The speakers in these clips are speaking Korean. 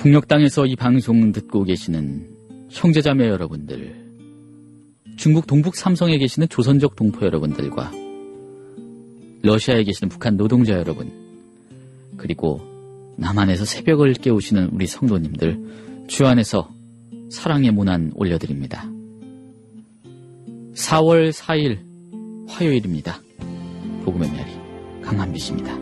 북녘 땅에서 이 방송 듣고 계시는 형제자매 여러분들, 중국 동북 삼성에 계시는 조선족 동포 여러분들과 러시아에 계시는 북한 노동자 여러분, 그리고 남한에서 새벽을 깨우시는 우리 성도님들, 주 안에서 사랑의 문안 올려드립니다. 4월 4일 화요일입니다. 복음의 메리 강한빛입니다.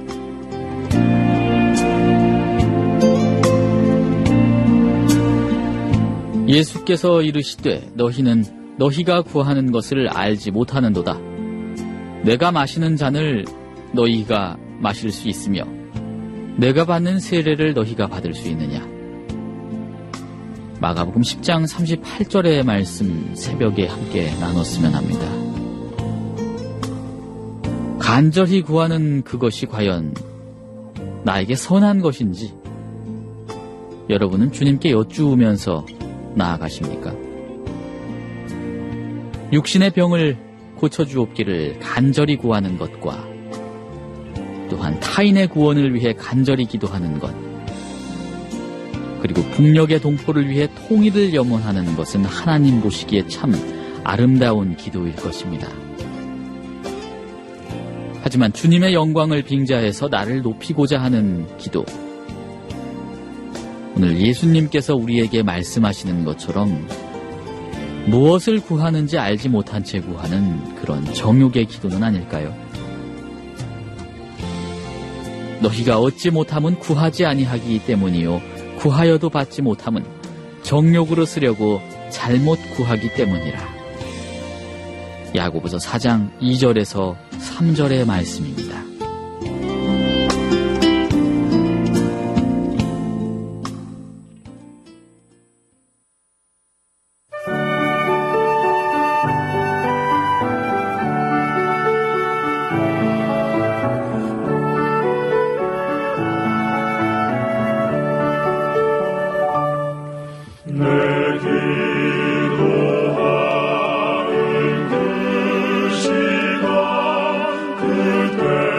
예수께서 이르시되 너희가 구하는 것을 알지 못하는도다. 내가 마시는 잔을 너희가 마실 수 있으며 내가 받는 세례를 너희가 받을 수 있느냐. 마가복음 10장 38절의 말씀 새벽에 함께 나눴으면 합니다. 간절히 구하는 그것이 과연 나에게 선한 것인지 여러분은 주님께 여쭈으면서 나아가십니까? 육신의 병을 고쳐주옵기를 간절히 구하는 것과 또한 타인의 구원을 위해 간절히 기도하는 것, 그리고 북녘의 동포를 위해 통일을 염원하는 것은 하나님 보시기에 참 아름다운 기도일 것입니다. 하지만 주님의 영광을 빙자해서 나를 높이고자 하는 기도, 오늘 예수님께서 우리에게 말씀하시는 것처럼 무엇을 구하는지 알지 못한 채 구하는 그런 정욕의 기도는 아닐까요? 너희가 얻지 못함은 구하지 아니하기 때문이요 구하여도 받지 못함은 정욕으로 쓰려고 잘못 구하기 때문이라. 야고보서 4장 2절에서 3절의 말씀입니다. 기도하는 그 시간 그때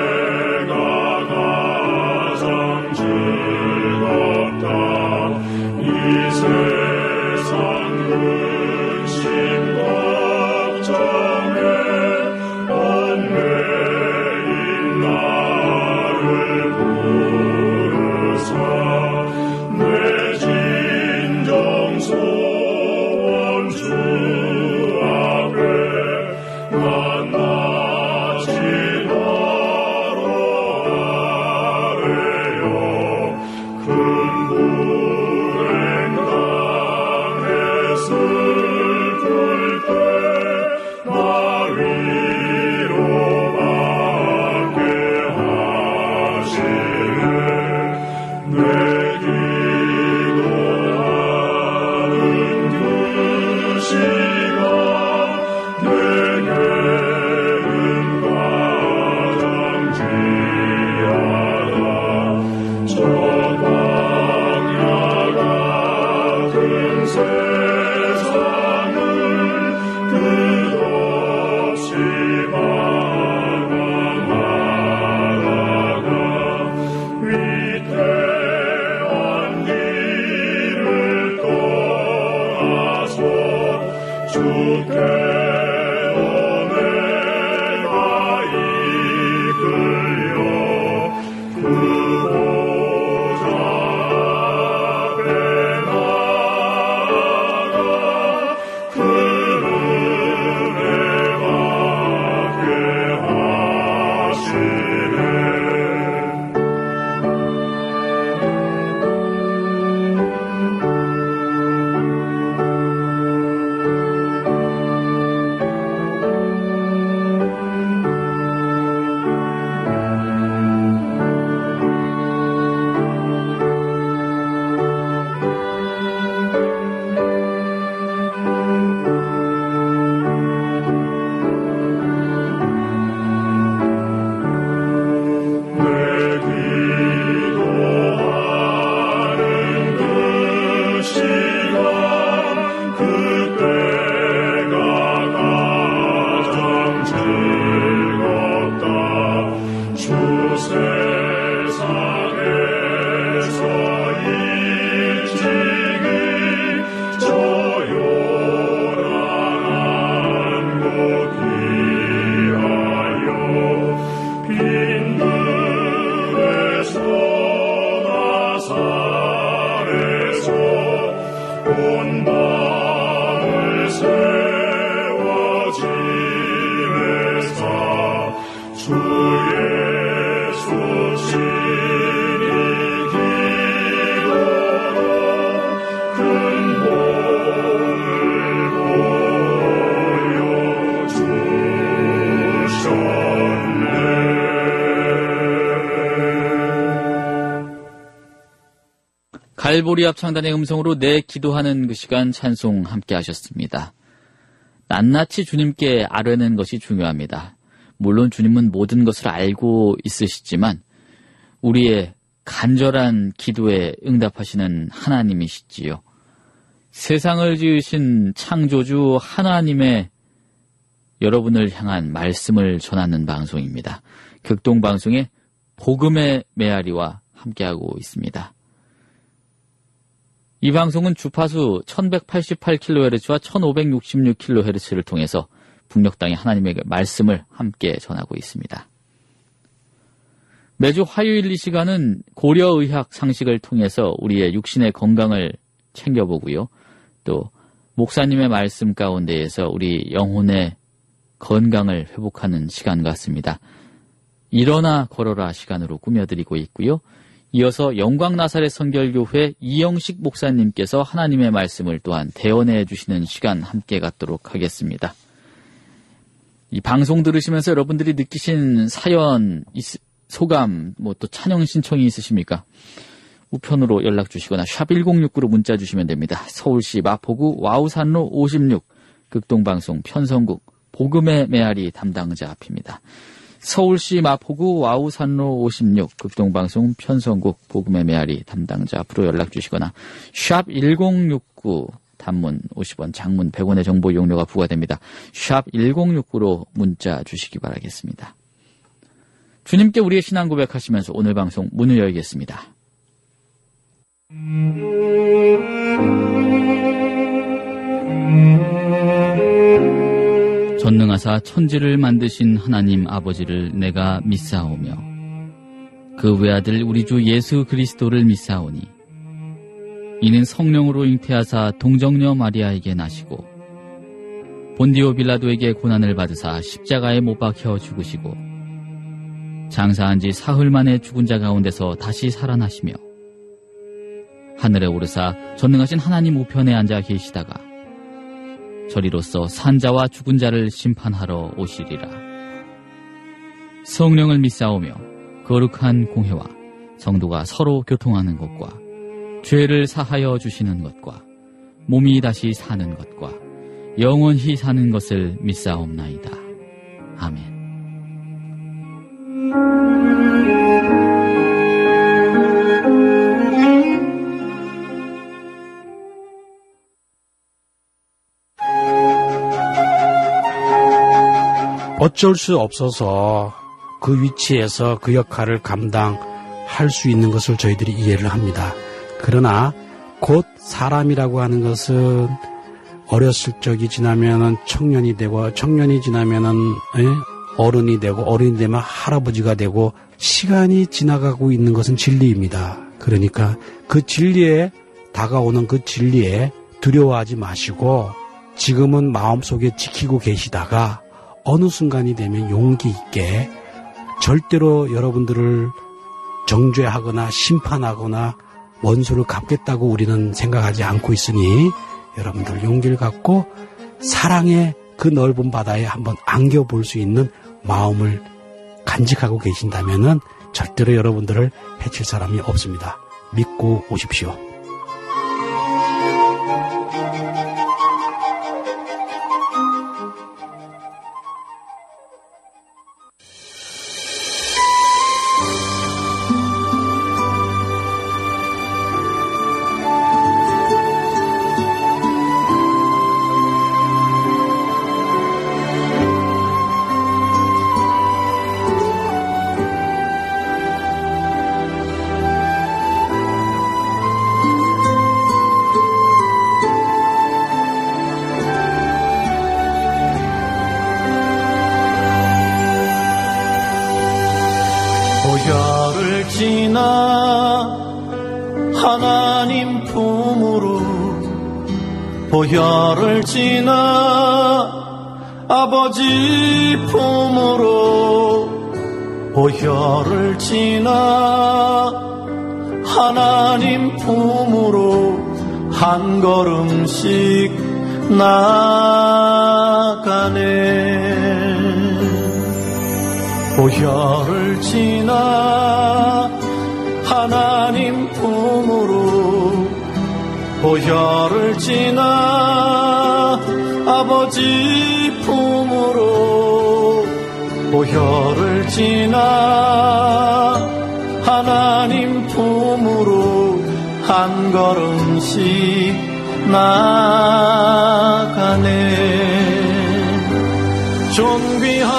말보리 합창단의 음성으로 내 기도하는 그 시간 찬송 함께 하셨습니다. 낱낱이 주님께 아뢰는 것이 중요합니다. 물론 주님은 모든 것을 알고 있으시지만 우리의 간절한 기도에 응답하시는 하나님이시지요. 세상을 지으신 창조주 하나님의 여러분을 향한 말씀을 전하는 방송입니다. 극동방송의 복음의 메아리와 함께하고 있습니다. 이 방송은 주파수 1188kHz와 1566kHz를 통해서 북녘 땅의 하나님의 말씀을 함께 전하고 있습니다. 매주 화요일 이 시간은 고려의학 상식을 통해서 우리의 육신의 건강을 챙겨보고요. 또 목사님의 말씀 가운데에서 우리 영혼의 건강을 회복하는 시간 같습니다. 일어나 걸어라 시간으로 꾸며드리고 있고요. 이어서 영광나사렛 선결교회 이영식 목사님께서 하나님의 말씀을 또한 대언해 주시는 시간 함께 갖도록 하겠습니다. 이 방송 들으시면서 여러분들이 느끼신 사연, 소감, 또 찬양 신청이 있으십니까? 우편으로 연락 주시거나 샵 1069로 문자 주시면 됩니다. 서울시 마포구 와우산로 56 극동방송 편성국 복음의 메아리 담당자 앞입니다. 서울시 마포구 와우산로 56 극동방송 편성국 복음의 메아리 담당자 앞으로 연락 주시거나 샵 1069 단문 50원, 장문 100원의 정보 이용료가 부과됩니다. 샵 1069로 문자 주시기 바라겠습니다. 주님께 우리의 신앙 고백하시면서 오늘 방송 문을 열겠습니다. 전능하사 천지를 만드신 하나님 아버지를 내가 믿사오며 그 외아들 우리 주 예수 그리스도를 믿사오니 이는 성령으로 잉태하사 동정녀 마리아에게 나시고 본디오 빌라도에게 고난을 받으사 십자가에 못 박혀 죽으시고 장사한 지 사흘 만에 죽은 자 가운데서 다시 살아나시며 하늘에 오르사 전능하신 하나님 우편에 앉아 계시다가 저리로서 산자와 죽은 자를 심판하러 오시리라. 성령을 믿사오며 거룩한 공회와 성도가 서로 교통하는 것과 죄를 사하여 주시는 것과 몸이 다시 사는 것과 영원히 사는 것을 믿사옵나이다. 아멘. 어쩔 수 없어서 그 위치에서 그 역할을 감당할 수 있는 것을 저희들이 이해를 합니다. 그러나 곧 사람이라고 하는 것은 어렸을 적이 지나면은 청년이 되고 청년이 지나면은 어른이 되고 어른이 되면 할아버지가 되고 시간이 지나가고 있는 것은 진리입니다. 그러니까 그 진리에 다가오는 그 진리에 두려워하지 마시고 지금은 마음속에 지키고 계시다가 어느 순간이 되면 용기 있게 절대로 여러분들을 정죄하거나 심판하거나 원수를 갚겠다고 우리는 생각하지 않고 있으니 여러분들 용기를 갖고 사랑의 그 넓은 바다에 한번 안겨볼 수 있는 마음을 간직하고 계신다면은 절대로 여러분들을 해칠 사람이 없습니다. 믿고 오십시오. 보혈을 지나 하나님 품으로 보혈을 지나 아버지 품으로 보혈을 지나 하나님 품으로 한 걸음씩 나가네. 보혈을 지나 하나님 품으로 보혈을 지나 아버지 품으로 보혈을 지나 하나님 품으로 한 걸음씩 나가네. 존귀한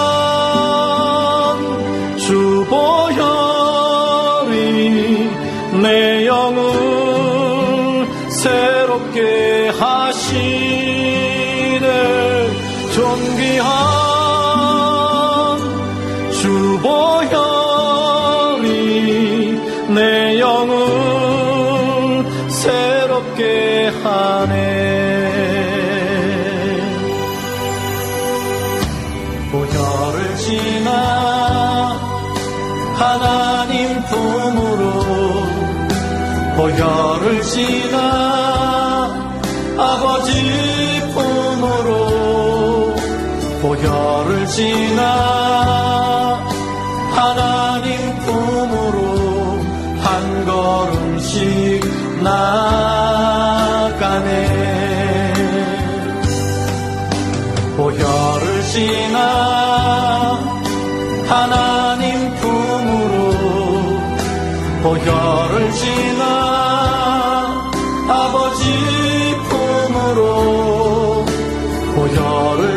주보혈이 내 영을 새롭게 하시네. 존귀한 주보혈이 내 영을 새롭게 하네. 보혈을 지나 하나님 품으로 보혈을 지나 아버지 품으로 보혈을 지나 하나님 품으로 한 걸음씩 나가네. 보혈을 지나 하나님 품으로 보혈을 지나 아버지 품으로 보혈을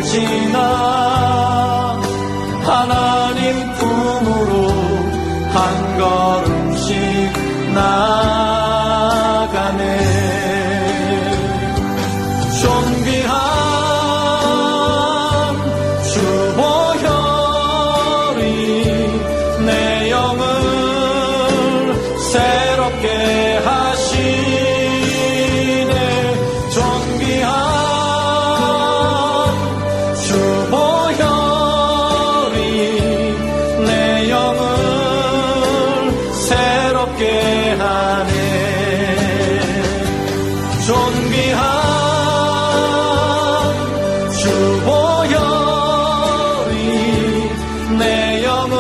지나 하나님 품으로 한 걸음씩 나가네. 존귀한 주보혈이 내 영을 새롭게 하시네. 존귀한 주보혈이 내 영을 새롭게 하네. 존귀한 주보혈이 내 영을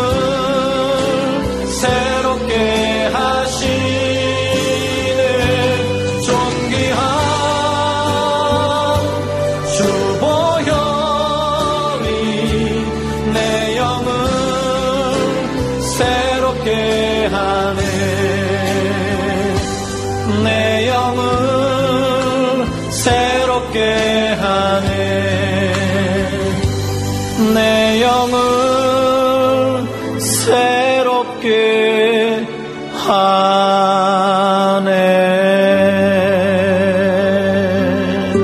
새롭게 하시네. 존귀한 주보혈이 내 영을 새롭게 하네. 내 영을 새롭게 하네. 내 영을 새롭게 하네.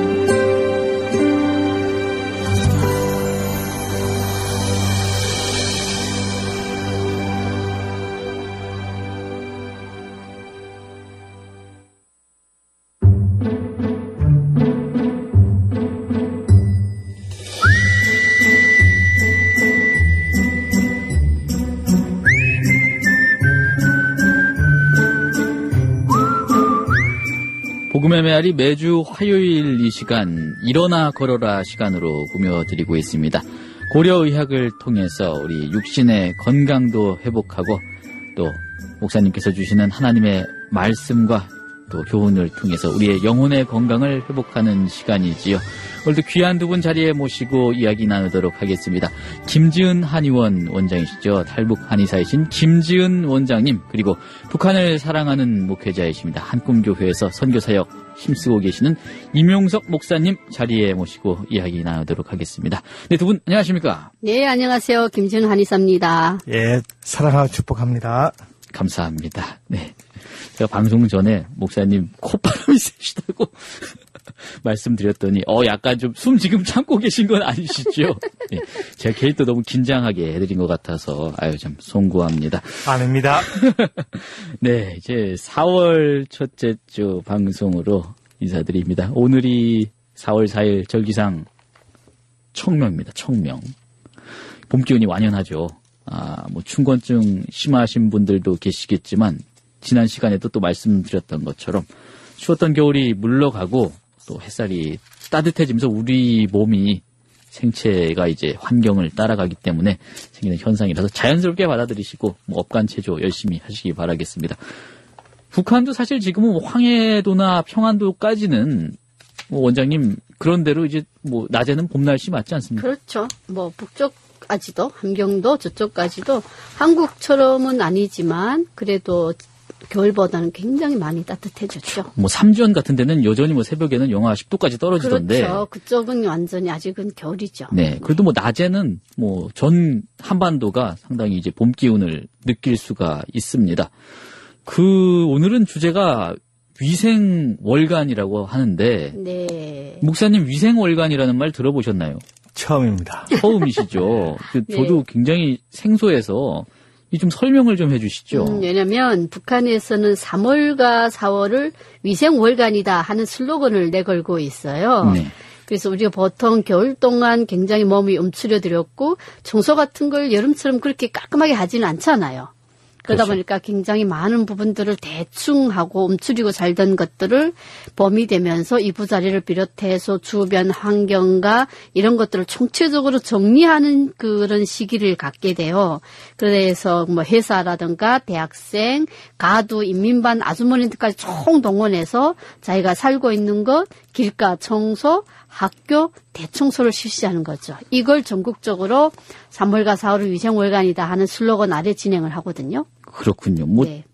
복음의 메아리 매주 화요일 이 시간 일어나 걸어라 시간으로 꾸며드리고 있습니다. 고려의학을 통해서 우리 육신의 건강도 회복하고 또 목사님께서 주시는 하나님의 말씀과 또 교훈을 통해서 우리의 영혼의 건강을 회복하는 시간이지요. 오늘도 귀한 두 분 자리에 모시고 이야기 나누도록 하겠습니다. 김지은 한의원 원장이시죠. 탈북 한의사이신 김지은 원장님, 그리고 북한을 사랑하는 목회자이십니다. 한꿈교회에서 선교사역 힘쓰고 계시는 임용석 목사님 자리에 모시고 이야기 나누도록 하겠습니다. 네, 두 분 안녕하십니까? 네, 안녕하세요. 김지은 한의사입니다. 예, 사랑하고 축복합니다. 감사합니다. 네. 제가 방송 전에 목사님 콧바람이 세시다고 말씀드렸더니 약간 좀 숨 지금 참고 계신 건 아니시죠? 네. 제가 캐릭터 너무 긴장하게 해드린 것 같아서 참 송구합니다. 아닙니다. 네, 이제 4월 첫째 주 방송으로 인사드립니다. 오늘이 4월 4일 절기상 청명입니다. 청명. 봄 기운이 완연하죠. 춘권증 심하신 분들도 계시겠지만 지난 시간에도 또 말씀드렸던 것처럼 추웠던 겨울이 물러가고 또 햇살이 따뜻해지면서 우리 몸이 생체가 이제 환경을 따라가기 때문에 생기는 현상이라서 자연스럽게 받아들이시고 업간체조 열심히 하시기 바라겠습니다. 북한도 사실 지금은 황해도나 평안도까지는 뭐 원장님 그런대로 이제 뭐 낮에는 봄 날씨 맞지 않습니까? 그렇죠. 뭐 북쪽까지도 함경도 저쪽까지도 한국처럼은 아니지만 그래도 겨울보다는 굉장히 많이 따뜻해졌죠. 뭐 삼주원 같은 데는 여전히 뭐 새벽에는 영하 10도까지 떨어지던데. 그렇죠. 그쪽은 완전히 아직은 겨울이죠. 네. 그래도 뭐 낮에는 뭐 전 한반도가 상당히 이제 봄 기운을 느낄 수가 있습니다. 오늘은 주제가 위생월간이라고 하는데. 네. 목사님 위생월간이라는 말 들어보셨나요? 처음입니다. 처음이시죠. 네. 저도 굉장히 생소해서 좀 설명을 좀 해주시죠. 왜냐하면 북한에서는 3월과 4월을 위생월간이다 하는 슬로건을 내걸고 있어요. 네. 그래서 우리가 보통 겨울 동안 굉장히 몸이 움츠려들었고 청소 같은 걸 여름처럼 그렇게 깔끔하게 하지는 않잖아요. 그러다 그렇죠. 보니까 굉장히 많은 부분들을 대충 하고 움츠리고 살던 것들을 봄이 되면서 이부자리를 비롯해서 주변 환경과 이런 것들을 총체적으로 정리하는 그런 시기를 갖게 돼요. 그래서 뭐 회사라든가 대학생, 가두, 인민반, 아주머니들까지 총동원해서 자기가 살고 있는 것, 길가 청소, 학교 대청소를 실시하는 거죠. 이걸 전국적으로 3월과 4월은 위생월간이다 하는 슬로건 아래 진행을 하거든요. 그렇군요. 뭐 네.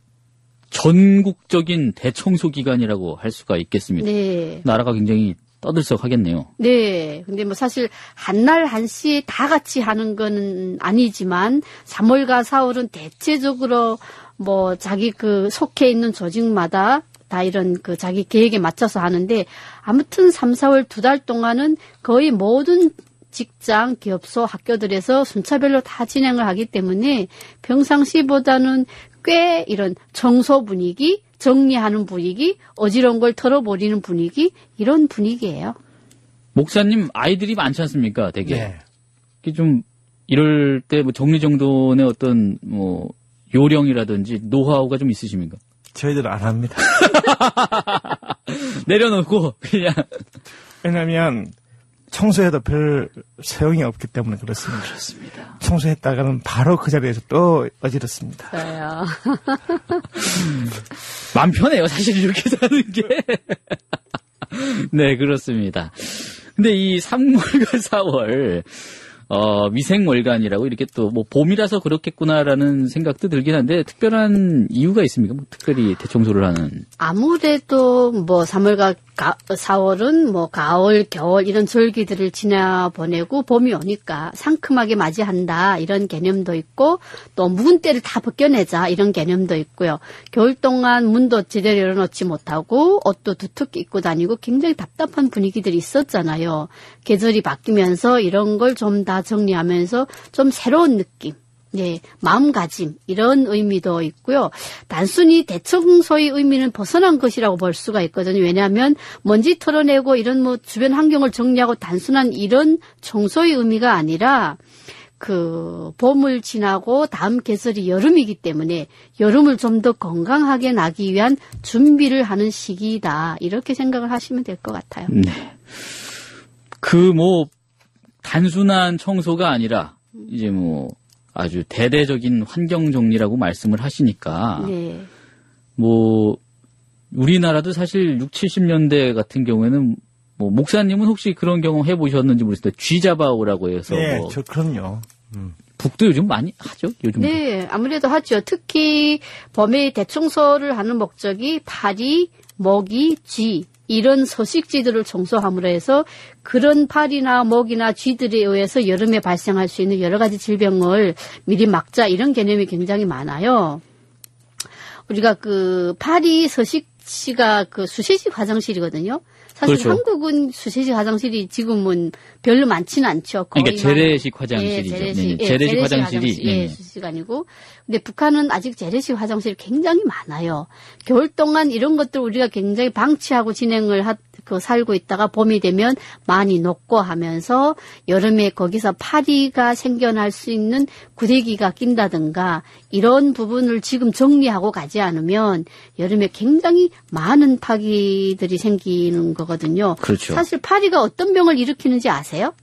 전국적인 대청소 기간이라고 할 수가 있겠습니다. 네. 나라가 굉장히 떠들썩하겠네요. 네. 근데 뭐 사실 한날 한시에 다 같이 하는 건 아니지만 3월과 4월은 대체적으로 뭐 자기 그 속해 있는 조직마다 다 이런 그 자기 계획에 맞춰서 하는데 아무튼 3, 4월 2달 동안은 거의 모든 직장, 기업소, 학교들에서 순차별로 다 진행을 하기 때문에 평상시보다는 꽤 이런 청소 분위기, 정리하는 분위기, 어지러운 걸 털어버리는 분위기 이런 분위기예요. 목사님 아이들이 많지 않습니까? 되게. 네. 이게 좀 이럴 때 뭐 정리정돈의 어떤 뭐 요령이라든지 노하우가 좀 있으십니까? 저희들 안 합니다. 내려놓고 그냥. 왜냐하면 청소해도 별 소용이 없기 때문에 그렇습니다. 그렇습니다. 청소했다가는 바로 그 자리에서 또 어지럽습니다. 맞아요. 마음 편해요. 사실 이렇게 사는 게. 네, 그렇습니다. 근데 이 3월과 4월 위생월간이라고 이렇게 또 뭐 봄이라서 그렇겠구나라는 생각도 들긴 한데 특별한 이유가 있습니까? 뭐 특별히 대청소를 하는. 아무래도 뭐 3월과 4월은 뭐 가을, 겨울 이런 절기들을 지나보내고 봄이 오니까 상큼하게 맞이한다 이런 개념도 있고 또 묵은 때를 다 벗겨내자 이런 개념도 있고요. 겨울 동안 문도 제대로 열어놓지 못하고 옷도 두텁게 입고 다니고 굉장히 답답한 분위기들이 있었잖아요. 계절이 바뀌면서 이런 걸 좀 다 정리하면서 좀 새로운 느낌. 네, 마음가짐 이런 의미도 있고요. 단순히 대청소의 의미는 벗어난 것이라고 볼 수가 있거든요. 왜냐하면 먼지 털어내고 이런 뭐 주변 환경을 정리하고 단순한 이런 청소의 의미가 아니라 그 봄을 지나고 다음 계절이 여름이기 때문에 여름을 좀 더 건강하게 나기 위한 준비를 하는 시기이다. 이렇게 생각을 하시면 될 것 같아요. 네. 뭐 단순한 청소가 아니라 이제 뭐 아주 대대적인 환경 정리라고 말씀을 하시니까 네. 뭐 우리나라도 사실 6, 70년대 같은 경우에는 뭐 목사님은 혹시 그런 경험 해보셨는지 모르겠는데 쥐 잡아오라고 해서 네, 뭐 저 그럼요. 북도 요즘 많이 하죠. 요즘도. 네, 아무래도 하죠. 특히 봄에 대청소를 하는 목적이 파리, 모기, 쥐 이런 서식지들을 청소함으로 해서 그런 파리나 모기나 쥐들에 의해서 여름에 발생할 수 있는 여러 가지 질병을 미리 막자 이런 개념이 굉장히 많아요. 우리가 그 파리 서식지가 그 수세식 화장실이거든요. 사실 그렇죠. 한국은 수세식 화장실이 지금은 별로 많지는 않죠. 그러니까 재래식 화장실이죠. 재래식, 네, 재래식 화장실이. 네. 수세식 아니고. 근데 북한은 아직 재래식 화장실이 굉장히 많아요. 겨울 동안 이런 것들 우리가 굉장히 방치하고 진행을 살고 있다가 봄이 되면 많이 녹고 하면서 여름에 거기서 파리가 생겨날 수 있는 구데기가 낀다든가 이런 부분을 지금 정리하고 가지 않으면 여름에 굉장히 많은 파기들이 생기는 거거든요. 그렇죠. 사실 파리가 어떤 병을 일으키는지 아세요?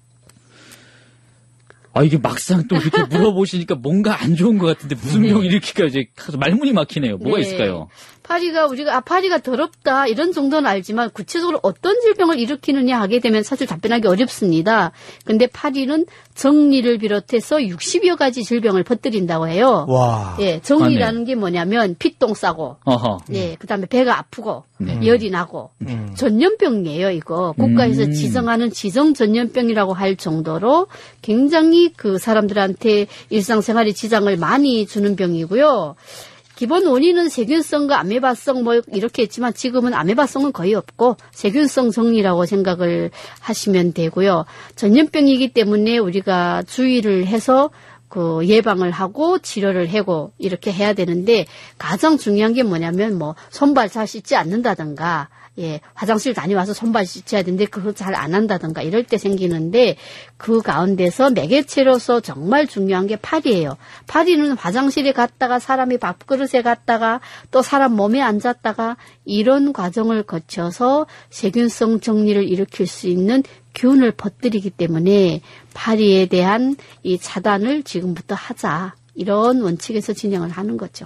아, 이게 막상 또 이렇게 물어보시니까 뭔가 안 좋은 것 같은데 무슨 병 일으킬까요? 이제 말문이 막히네요. 뭐가 네. 있을까요? 파리가 우리가 파리가 더럽다 이런 정도는 알지만 구체적으로 어떤 질병을 일으키느냐 하게 되면 사실 답변하기 어렵습니다. 근데 파리는 정리를 비롯해서 60여 가지 질병을 퍼뜨린다고 해요. 와. 예, 정리라는 게 뭐냐면 피똥 싸고, 어허. 예, 그다음에 배가 아프고, 네. 열이 나고, 전염병이에요. 이거 국가에서 지정하는 지정 전염병이라고 할 정도로 굉장히 그 사람들한테 일상생활에 지장을 많이 주는 병이고요. 기본 원인은 세균성과 아메바성 뭐 이렇게 했지만 지금은 아메바성은 거의 없고 세균성 정리라고 생각을 하시면 되고요. 전염병이기 때문에 우리가 주의를 해서 그 예방을 하고 치료를 하고 이렇게 해야 되는데 가장 중요한 게 뭐냐면 뭐 손발 잘 씻지 않는다든가 예, 화장실 다녀와서 손발 씻어야 되는데 그거 잘 안 한다든가 이럴 때 생기는데 그 가운데서 매개체로서 정말 중요한 게 파리예요. 파리는 화장실에 갔다가 사람이 밥그릇에 갔다가 또 사람 몸에 앉았다가 이런 과정을 거쳐서 세균성 정리를 일으킬 수 있는 균을 퍼뜨리기 때문에 파리에 대한 이 차단을 지금부터 하자. 이런 원칙에서 진행을 하는 거죠.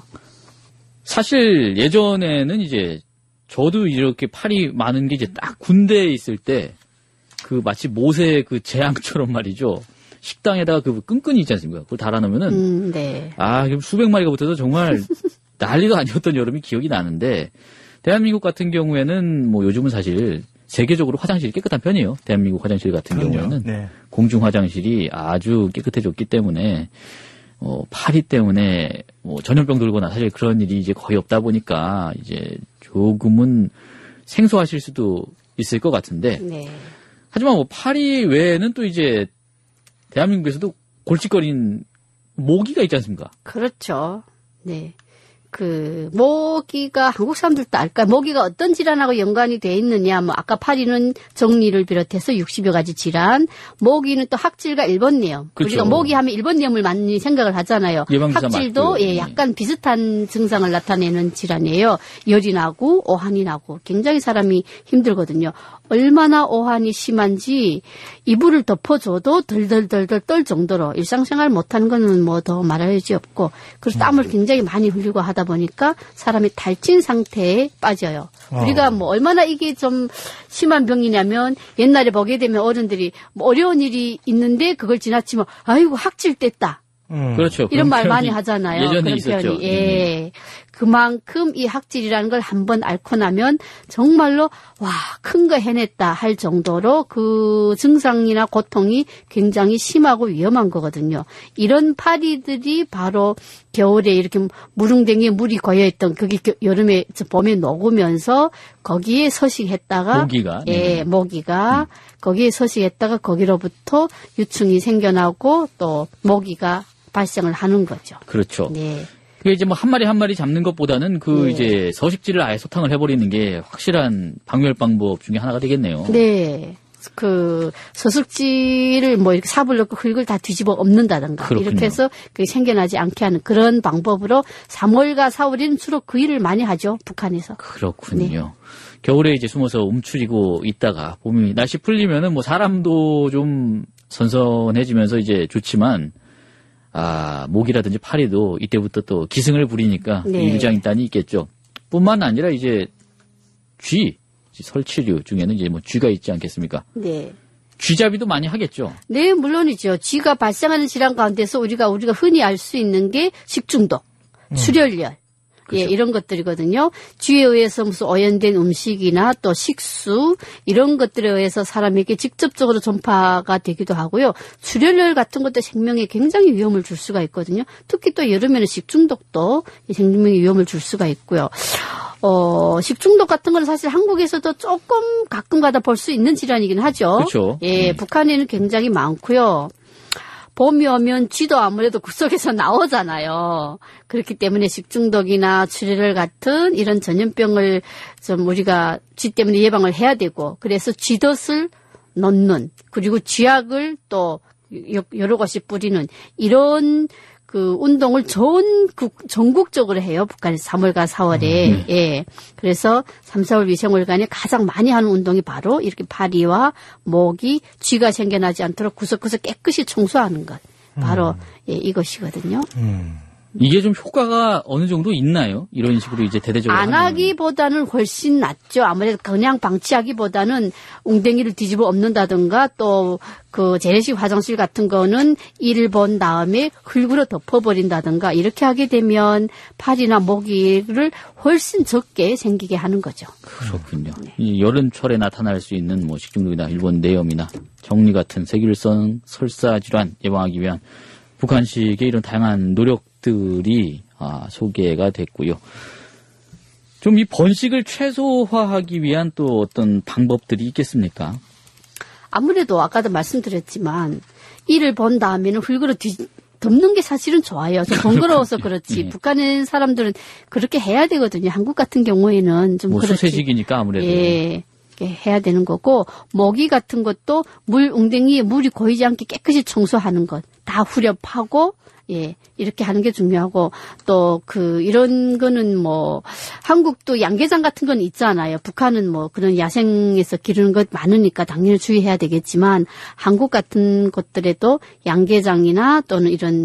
사실 예전에는 이제 저도 이렇게 팔이 많은 게 이제 딱 군대에 있을 때 그 마치 모세 그 재앙처럼 말이죠. 식당에다가 그 끈끈이 있지 않습니까? 그걸 달아놓으면은 네. 수백 마리가 붙어서 정말 난리도 아니었던 여름이 기억이 나는데 대한민국 같은 경우에는 뭐 요즘은 사실 세계적으로 화장실이 깨끗한 편이에요. 대한민국 화장실 같은 그럼요. 경우에는 네. 공중 화장실이 아주 깨끗해졌기 때문에 파리 때문에 전염병 들거나 사실 그런 일이 이제 거의 없다 보니까 이제 조금은 생소하실 수도 있을 것 같은데 네. 하지만 뭐 파리 외에는 또 이제 대한민국에서도 골칫거린 모기가 있지 않습니까? 그렇죠. 네. 그 모기가 한국 사람들도 알까? 모기가 어떤 질환하고 연관이 돼 있느냐? 뭐 아까 파리는 정리를 비롯해서 60여 가지 질환, 모기는 또 학질과 일본염. 그렇죠. 우리가 모기하면 일본염을 많이 생각을 하잖아요. 예방주사 학질도 맞고. 예, 약간 비슷한 증상을 나타내는 질환이에요. 열이 나고 오한이 나고 굉장히 사람이 힘들거든요. 얼마나 오한이 심한지 이불을 덮어줘도 덜덜덜덜 떨 정도로 일상생활 못하는 거는 뭐 더 말할 여지 없고 그래서 땀을 굉장히 많이 흘리고 하다 보니까 사람이 달친 상태에 빠져요. 우리가 뭐 얼마나 이게 좀 심한 병이냐면 옛날에 보게 되면 어른들이 뭐 어려운 일이 있는데 그걸 지나치면 아이고 학질 뗐다. 그렇죠. 이런 말 그런 많이 표현이 하잖아요. 예전에 그런 있었죠. 표현이. 예. 그만큼 이 학질이라는 걸 한번 앓고 나면 정말로 와, 큰 거 해냈다 할 정도로 그 증상이나 고통이 굉장히 심하고 위험한 거거든요. 이런 파리들이 바로 겨울에 이렇게 무릉댕이에 물이 고여있던 그게 여름에 봄에 녹으면서 거기에 서식했다가 모기가. 예, 모기가 거기에 서식했다가 거기로부터 유충이 생겨나고 또 모기가 발생을 하는 거죠. 그렇죠. 네. 그게 이제 뭐 한 마리 한 마리 잡는 것보다는 그 이제 서식지를 아예 소탕을 해버리는 게 확실한 방멸 방법 중에 하나가 되겠네요. 네. 그 서식지를 뭐 이렇게 삽을 넣고 흙을 다 뒤집어 엎는다든가 그렇군요. 이렇게 해서 그게 생겨나지 않게 하는 그런 방법으로 3월과 4월에는 주로 그 일을 많이 하죠. 북한에서. 그렇군요. 겨울에 이제 숨어서 움츠리고 있다가 봄이 날씨 풀리면은 뭐 사람도 좀 선선해지면서 이제 좋지만 모기라든지 파리도 이때부터 또 기승을 부리니까 네. 일장일단이 있겠죠. 뿐만 아니라 이제 설치류 중에는 이제 뭐 쥐가 있지 않겠습니까? 네. 쥐잡이도 많이 하겠죠. 네, 물론이죠. 쥐가 발생하는 질환 가운데서 우리가 흔히 알 수 있는 게 식중독, 출혈열. 예, 이런 것들이거든요. 쥐에 의해서 무슨 오염된 음식이나 또 식수 이런 것들에 의해서 사람에게 직접적으로 전파가 되기도 하고요. 출혈열 같은 것도 생명에 굉장히 위험을 줄 수가 있거든요. 특히 또 여름에는 식중독도 생명에 위험을 줄 수가 있고요. 식중독 같은 건 사실 한국에서도 조금 가끔가다 볼 수 있는 질환이긴 하죠. 그렇죠. 예, 북한에는 굉장히 많고요. 봄이 오면 쥐도 아무래도 그 속에서 나오잖아요. 그렇기 때문에 식중독이나 출혈 같은 이런 전염병을 좀 우리가 쥐 때문에 예방을 해야 되고, 그래서 쥐덫을 놓는, 그리고 쥐약을 또 여러 곳에 뿌리는 이런 그 운동을 전국적으로 해요. 북한에서 3월과 4월에. 예. 그래서 3, 4월 위생월간에 가장 많이 하는 운동이 바로 이렇게 파리와 모기, 쥐가 생겨나지 않도록 구석구석 깨끗이 청소하는 것. 바로 예, 이것이거든요. 이게 좀 효과가 어느 정도 있나요? 이런 식으로 이제 대대적으로 안 하면. 하기보다는 훨씬 낫죠. 아무래도 그냥 방치하기보다는 웅덩이를 뒤집어 엎는다든가 또 그 재래식 화장실 같은 거는 이를 본 다음에 흙으로 덮어버린다든가 이렇게 하게 되면 파리나 모기를 훨씬 적게 생기게 하는 거죠. 그렇군요. 이 여름철에 나타날 수 있는 뭐 식중독이나 일본 뇌염이나 정리 같은 세균성 설사 질환 예방하기 위한 북한식의 이런 다양한 노력들이 소개가 됐고요. 좀 이 번식을 최소화하기 위한 또 어떤 방법들이 있겠습니까? 아무래도 아까도 말씀드렸지만 이를 본 다음에는 흙으로 덮는 게 사실은 좋아요. 좀 번거로워서 그렇지. 네. 북한의 사람들은 그렇게 해야 되거든요. 한국 같은 경우에는 좀 뭐 그렇지. 수세식이니까 아무래도. 예. 이렇게 해야 되는 거고 모기 같은 것도 웅덩이에 물이 고이지 않게 깨끗이 청소하는 것 다 후려 파고 예 이렇게 하는 게 중요하고 또 이런 거는 뭐 한국도 양계장 같은 건 있잖아요. 북한은 뭐 그런 야생에서 기르는 것 많으니까 당연히 주의해야 되겠지만 한국 같은 곳들에도 양계장이나 또는 이런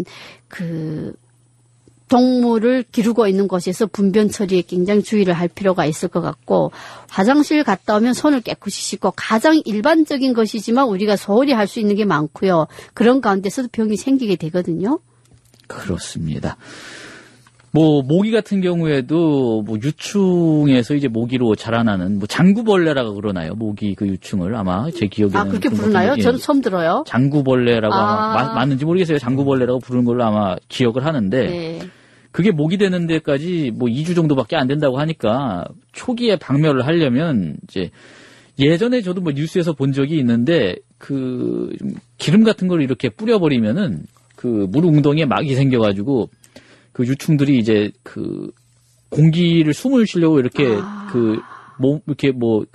동물을 기르고 있는 곳에서 분변 처리에 굉장히 주의를 할 필요가 있을 것 같고 화장실 갔다 오면 손을 깨끗이 씻고 가장 일반적인 것이지만 우리가 소홀히 할 수 있는 게 많고요. 그런 가운데서도 병이 생기게 되거든요. 그렇습니다. 뭐 모기 같은 경우에도 뭐 유충에서 이제 모기로 자라나는 뭐 장구벌레라고 그러나요? 모기 그 유충을 아마 제 기억에는 그렇게 부르나요? 예. 저는 처음 들어요. 장구벌레라고 아마 맞는지 모르겠어요. 장구벌레라고 부르는 걸로 아마 기억을 하는데 네. 그게 모기 되는 데까지 뭐 2주 정도밖에 안 된다고 하니까 초기에 박멸을 하려면 이제 예전에 저도 뭐 뉴스에서 본 적이 있는데 좀 기름 같은 걸 이렇게 뿌려버리면은 물 웅덩이에 막이 생겨가지고 그 유충들이 이제 공기를 숨을 쉬려고 이렇게 이렇게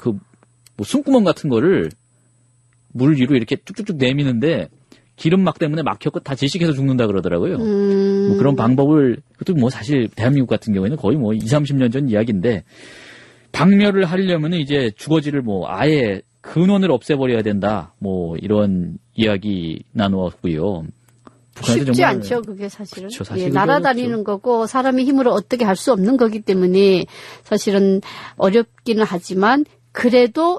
숨구멍 같은 거를 물 위로 이렇게 쭉쭉쭉 내미는데 기름막 때문에 막혔고 다 질식해서 죽는다 그러더라고요. 뭐 그런 방법을, 그것도 뭐 사실 대한민국 같은 경우에는 거의 뭐 20, 30년 전 이야기인데, 박멸을 하려면은 이제 주거지를 뭐 아예 근원을 없애버려야 된다. 뭐 이런 이야기 나누었고요. 쉽지 정말 않죠, 그게 사실은. 그렇죠, 사실은 예, 날아다니는 거고 사람의 힘으로 어떻게 할 수 없는 거기 때문에 사실은 어렵기는 하지만 그래도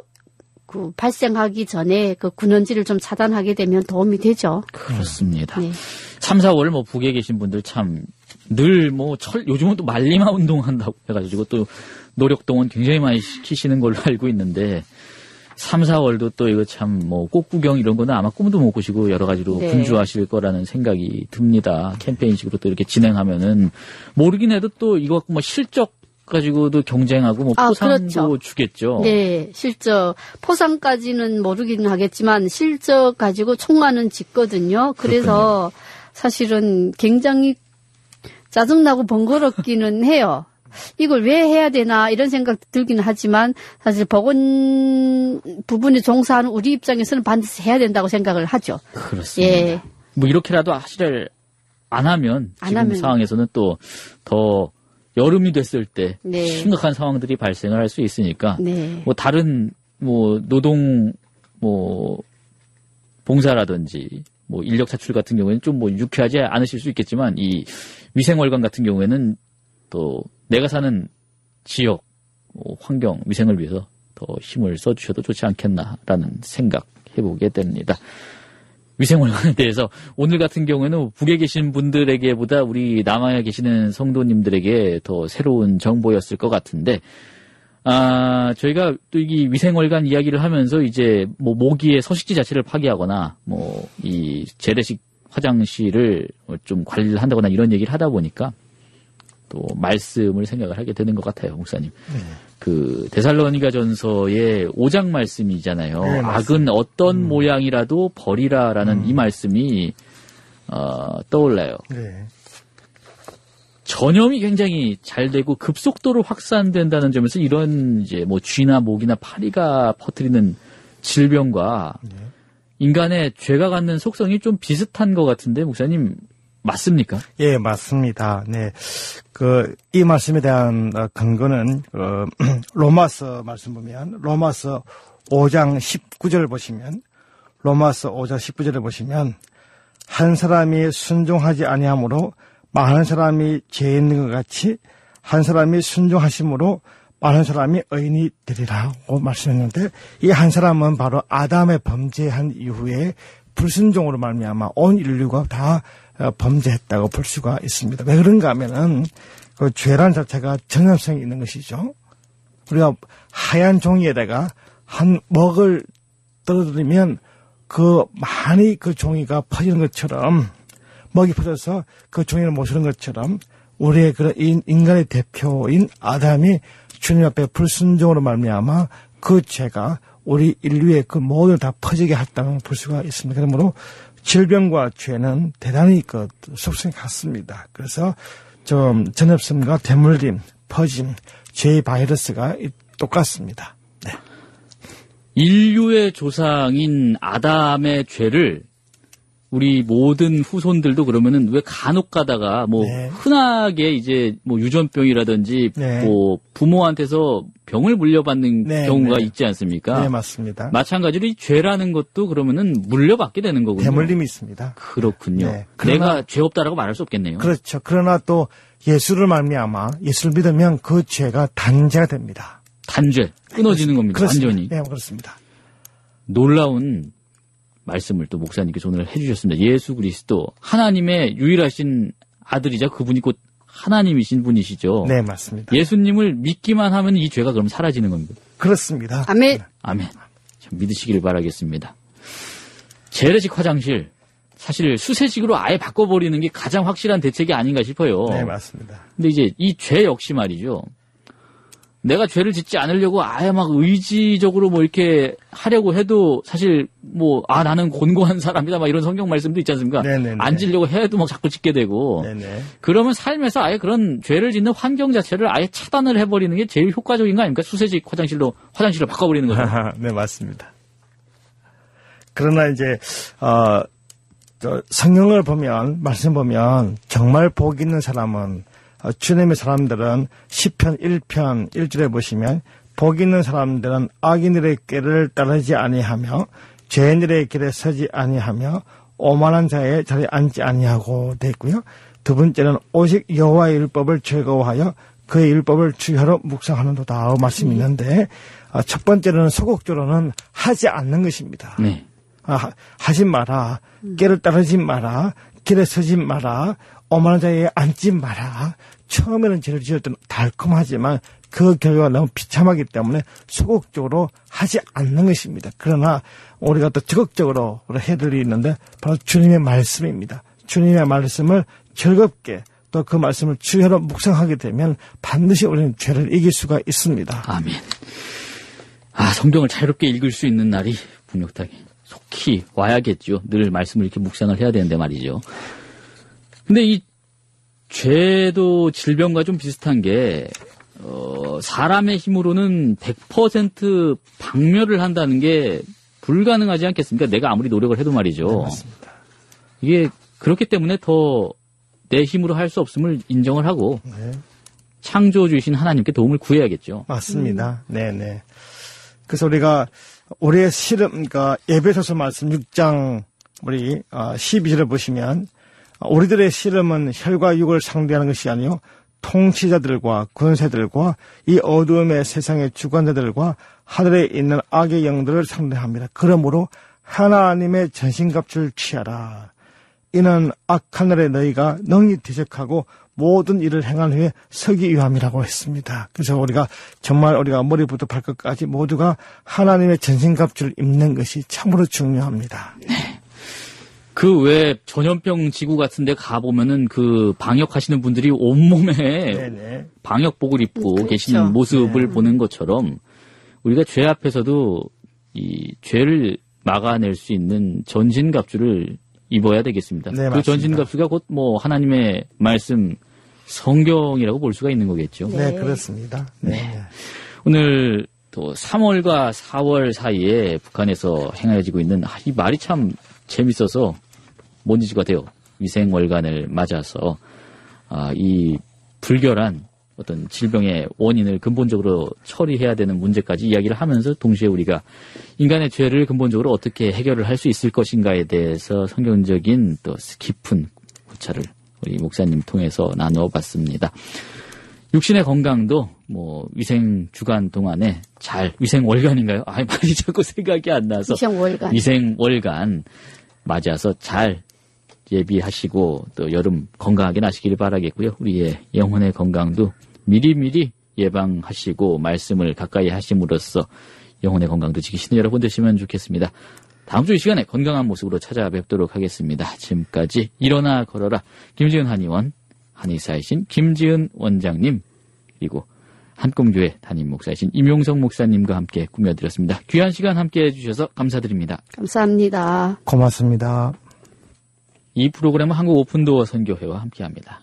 발생하기 전에 근원지를 좀 차단하게 되면 도움이 되죠. 그렇습니다. 네. 3, 4월 뭐 북에 계신 분들 참 늘 뭐 요즘은 또 말리마 운동한다고 해가지고 또 노력동원 굉장히 많이 시키시는 걸로 알고 있는데 3, 4월도 또 이거 참 뭐 꽃구경 이런 거는 아마 꿈도 못 꾸시고 여러 가지로 네. 분주하실 거라는 생각이 듭니다. 캠페인식으로 또 이렇게 진행하면은 모르긴 해도 또 이거 갖고 뭐 실적 가지고도 경쟁하고 뭐 포상도 그렇죠. 주겠죠. 네, 실적 포상까지는 모르기는 하겠지만 실적 가지고 총알은 짓거든요. 그래서 사실은 굉장히 짜증나고 번거롭기는 해요. 이걸 왜 해야 되나 이런 생각 들기는 하지만 사실 보건 부분에 종사하는 우리 입장에서는 반드시 해야 된다고 생각을 하죠. 그렇습니다. 예. 뭐 이렇게라도 사실을 안 하면 지금 상황에서는 또 더 여름이 됐을 때 네. 심각한 상황들이 발생을 할 수 있으니까 네. 뭐 다른 뭐 노동 뭐 봉사라든지 뭐 인력 차출 같은 경우에는 좀 뭐 유쾌하지 않으실 수 있겠지만 이 위생월관 같은 경우에는 또 내가 사는 지역 환경 위생을 위해서 더 힘을 써주셔도 좋지 않겠나라는 생각 해보게 됩니다. 위생월관에 대해서 오늘 같은 경우에는 북에 계신 분들에게보다 우리 남한에 계시는 성도님들에게 더 새로운 정보였을 것 같은데, 저희가 또 이 위생월관 이야기를 하면서 이제 뭐 모기의 서식지 자체를 파괴하거나 뭐 이 재래식 화장실을 좀 관리를 한다거나 이런 얘기를 하다 보니까 또 말씀을 생각을 하게 되는 것 같아요, 목사님. 데살로니가 전서의 5장 말씀이잖아요. 네, 악은 어떤 모양이라도 버리라라는 이 말씀이 떠올라요. 네. 전염이 굉장히 잘 되고 급속도로 확산된다는 점에서 이런 이제 뭐 쥐나 모기나 파리가 퍼뜨리는 질병과 인간의 죄가 갖는 속성이 좀 비슷한 것 같은데 목사님 맞습니까? 예, 맞습니다. 네. 이 말씀에 대한 근거는, 로마서 말씀 보면, 로마서 5장 19절을 보시면, 로마서 5장 19절을 보시면, 한 사람이 순종하지 아니함으로 많은 사람이 죄 있는 것 같이 한 사람이 순종하심으로 많은 사람이 의인이 되리라고 말씀했는데 이 한 사람은 바로 아담의 범죄한 이후에 불순종으로 말미암아 온 인류가 다 범죄했다고 볼 수가 있습니다. 왜 그런가 하면은 그 죄란 자체가 전염성이 있는 것이죠. 우리가 하얀 종이에다가 한 먹을 떨어뜨리면 그 많이 그 종이가 퍼지는 것처럼 먹이 퍼져서 그 종이를 못 쓰는 것처럼 우리의 그런 인간의 대표인 아담이 주님 앞에 불순종으로 말미암아 그 죄가 우리 인류의 그 모든 다 퍼지게 했다는 볼 수가 있습니다. 그러므로 질병과 죄는 대단히 그 속성이 같습니다. 그래서 좀 전염성과 대물림, 퍼짐, 죄의 바이러스가 똑같습니다. 네. 인류의 조상인 아담의 죄를 우리 모든 후손들도 그러면은 왜 간혹 가다가 뭐 네. 흔하게 이제 뭐 유전병이라든지 네. 뭐 부모한테서 병을 물려받는 네, 경우가 네. 있지 않습니까? 네, 맞습니다. 마찬가지로 이 죄라는 것도 그러면은 물려받게 되는 거군요. 대물림이 있습니다. 그렇군요. 네. 그러나- 내가 죄 없다라고 말할 수 없겠네요. 그렇죠. 그러나 또 예수를 말미암아 예수를 믿으면 그 죄가 단죄가 됩니다. 단죄 끊어지는 겁니다. 그렇습니다. 완전히. 네, 그렇습니다. 놀라운 말씀을 또 목사님께서 오늘 해주셨습니다. 예수 그리스도 하나님의 유일하신 아들이자 그분이 곧 하나님이신 분이시죠. 네, 맞습니다. 예수님을 믿기만 하면 이 죄가 그럼 사라지는 겁니다. 그렇습니다. 아멘. 아멘. 참 믿으시기를 바라겠습니다. 재래식 화장실 사실 수세식으로 아예 바꿔버리는 게 가장 확실한 대책이 아닌가 싶어요. 네, 맞습니다. 근데 이제 이 죄 역시 말이죠. 내가 죄를 짓지 않으려고 아예 막 의지적으로 뭐 이렇게 하려고 해도 사실 뭐 나는 곤고한 사람이다 막 이런 성경 말씀도 있지 않습니까? 네네네. 안 지려고 해도 막 자꾸 짓게 되고. 네네. 그러면 삶에서 아예 그런 죄를 짓는 환경 자체를 아예 차단을 해버리는 게 제일 효과적인 거 아닙니까? 수세식 화장실을 바꿔버리는 거죠. 네, 맞습니다. 그러나 이제 성경을 보면 말씀 보면 정말 복 있는 사람은 주님의 사람들은 시편 1편 1절에 보시면 복 있는 사람들은 악인들의 길을 따르지 아니하며 죄인들의 길에 서지 아니하며 오만한 자의 자리에 앉지 아니하고 되어 있고요. 두 번째는 오직 여호와의 율법을 즐거워하여 그의 율법을 주야로 묵상하는도다 말씀이 있는데 첫 번째로는 소극적으로는 하지 않는 것입니다. 네. 하지 마라. 길을 따르지 마라. 길에 서지 마라. 오만한 자리에 앉지 마라. 처음에는 죄를 지을 때는 달콤하지만 그 결과가 너무 비참하기 때문에 소극적으로 하지 않는 것입니다. 그러나 우리가 또 적극적으로 해야 될 일이 있는데 바로 주님의 말씀입니다. 주님의 말씀을 즐겁게 또 그 말씀을 주야로 묵상하게 되면 반드시 우리는 죄를 이길 수가 있습니다. 아멘. 성경을 자유롭게 읽을 수 있는 날이 분명하게 속히 와야겠죠. 늘 말씀을 이렇게 묵상을 해야 되는데 말이죠. 근데 이 죄도 질병과 좀 비슷한 게 사람의 힘으로는 100% 박멸을 한다는 게 불가능하지 않겠습니까? 내가 아무리 노력을 해도 말이죠. 네, 맞습니다. 이게 그렇기 때문에 더 내 힘으로 할 수 없음을 인정을 하고 네. 창조주이신 하나님께 도움을 구해야겠죠. 맞습니다. 네네. 그래서 우리가 우리의 씨름, 그러니까 에베소서 말씀 6장 우리 12절을 보시면 우리들의 씨름은 혈과 육을 상대하는 것이 아니요 통치자들과 권세들과 이 어두움의 세상의 주관자들과 하늘에 있는 악의 영들을 상대합니다. 그러므로 하나님의 전신갑주를 취하라. 이는 악한 날에 너희가 능히 대적하고 모든 일을 행한 후에 서기 위함이라고 했습니다. 그래서 우리가 정말 우리가 머리부터 발끝까지 모두가 하나님의 전신갑주를 입는 것이 참으로 중요합니다. 네. 그 외 전염병 지구 같은 데 가보면은 그 방역하시는 분들이 온몸에 네네. 방역복을 입고 그렇죠. 계시는 모습을 보는 것처럼 우리가 죄 앞에서도 이 죄를 막아낼 수 있는 전신갑주를 입어야 되겠습니다. 네, 그 맞습니다. 전신갑주가 곧 뭐 하나님의 말씀 성경이라고 볼 수가 있는 거겠죠. 네, 그렇습니다. 네. 오늘 또 3월과 4월 사이에 북한에서 행해지고 있는 이 말이 참 재밌어서 뭔지가 돼요. 위생월간을 맞아서 이 불결한 어떤 질병의 원인을 근본적으로 처리해야 되는 문제까지 이야기를 하면서 동시에 우리가 인간의 죄를 근본적으로 어떻게 해결을 할 수 있을 것인가에 대해서 성경적인 또 깊은 고찰을 우리 목사님 통해서 나누어 봤습니다. 육신의 건강도 위생 주간 동안에 위생 월간인가요? 말이 자꾸 생각이 안 나서. 위생 월간 맞아서 잘 예비하시고 또 여름 건강하게 나시기를 바라겠고요. 우리의 영혼의 건강도 미리미리 예방하시고 말씀을 가까이 하심으로써 영혼의 건강도 지키시는 여러분 되시면 좋겠습니다. 다음 주 이 시간에 건강한 모습으로 찾아뵙도록 하겠습니다. 지금까지 일어나 걸어라 김지은 한의원, 한의사이신 김지은 원장님, 그리고 한꿈교회 담임 목사이신 임용석 목사님과 함께 꾸며드렸습니다. 귀한 시간 함께해 주셔서 감사드립니다. 감사합니다. 고맙습니다. 이 프로그램은 한국 오픈도어 선교회와 함께합니다.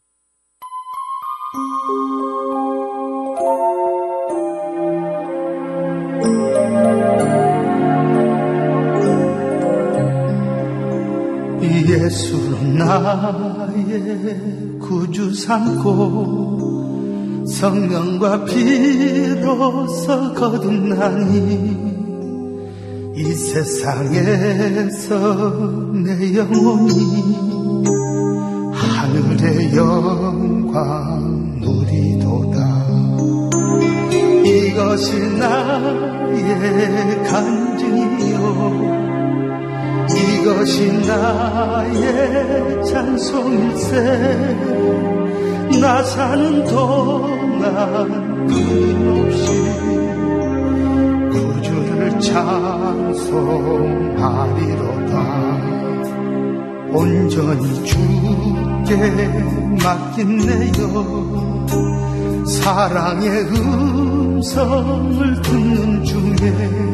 예수로 나의 구주 삼고 성령과 피로서 거듭나니 이 세상에서 내 영혼이 하늘의 영광 누리도다. 이것이 나의 간증이요 이것이 나의 찬송일세. 나 사는 동안 끊임없이 구주를 찬송하리로다. 온전히 주께 맡긴내요. 사랑의 음성을 듣는 중에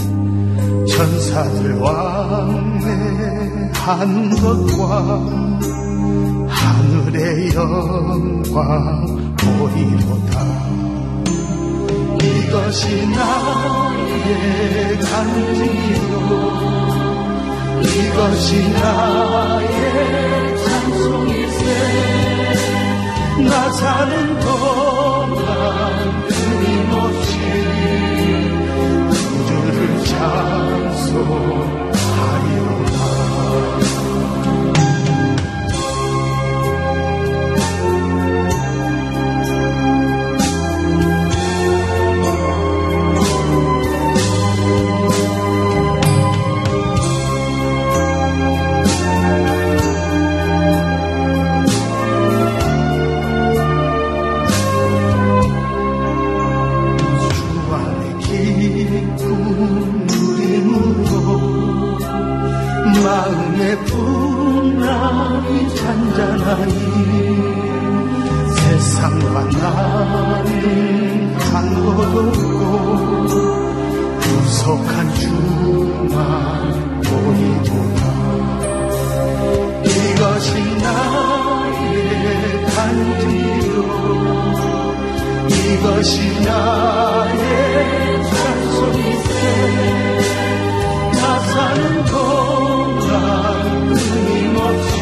천사들 왕래하는 것과 하늘의 영광 보이로다. 이것이 나의 간증이요 이것이 나의 찬송일세. 나 사는 동안 끊임없이 주를 찬송하리로다. 마음의 분함이 잔잔하니 세상과 나는 한 것 없고 구속한 주만 보이도다. 이것이 나의 간증이요 이것이 나의 찬송일세. 나 사는 동안 끊임없이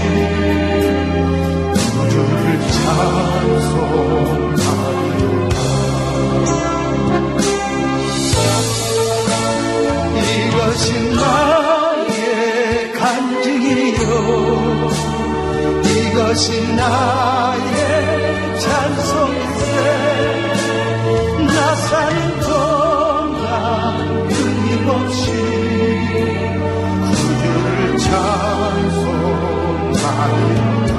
주를 찬송하리로다. 이것이 나의 간증이요 이것이 나의 찬송일세. 나 사는 동안 끊임없이 주를 찬송하리로다.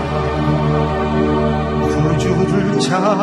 구주를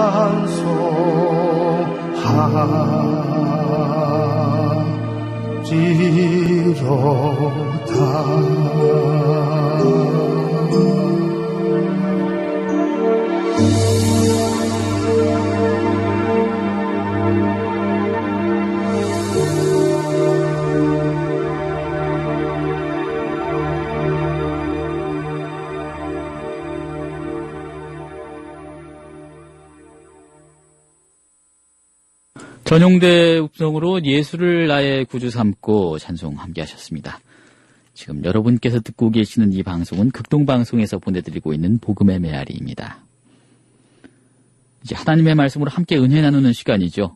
전용대 음성으로 예수를 나의 구주 삼고 찬송 함께 하셨습니다. 지금 여러분께서 듣고 계시는 이 방송은 극동방송에서 보내드리고 있는 복음의 메아리입니다. 이제 하나님의 말씀으로 함께 은혜 나누는 시간이죠.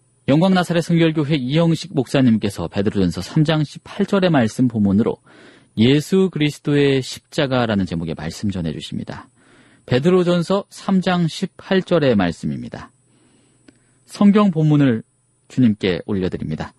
영광나사렛 성결교회 이영식 목사님께서 베드로전서 3장 18절의 말씀 본문으로 예수 그리스도의 십자가라는 제목의 말씀 전해주십니다. 베드로전서 3장 18절의 말씀입니다. 성경 본문을 주님께 올려드립니다.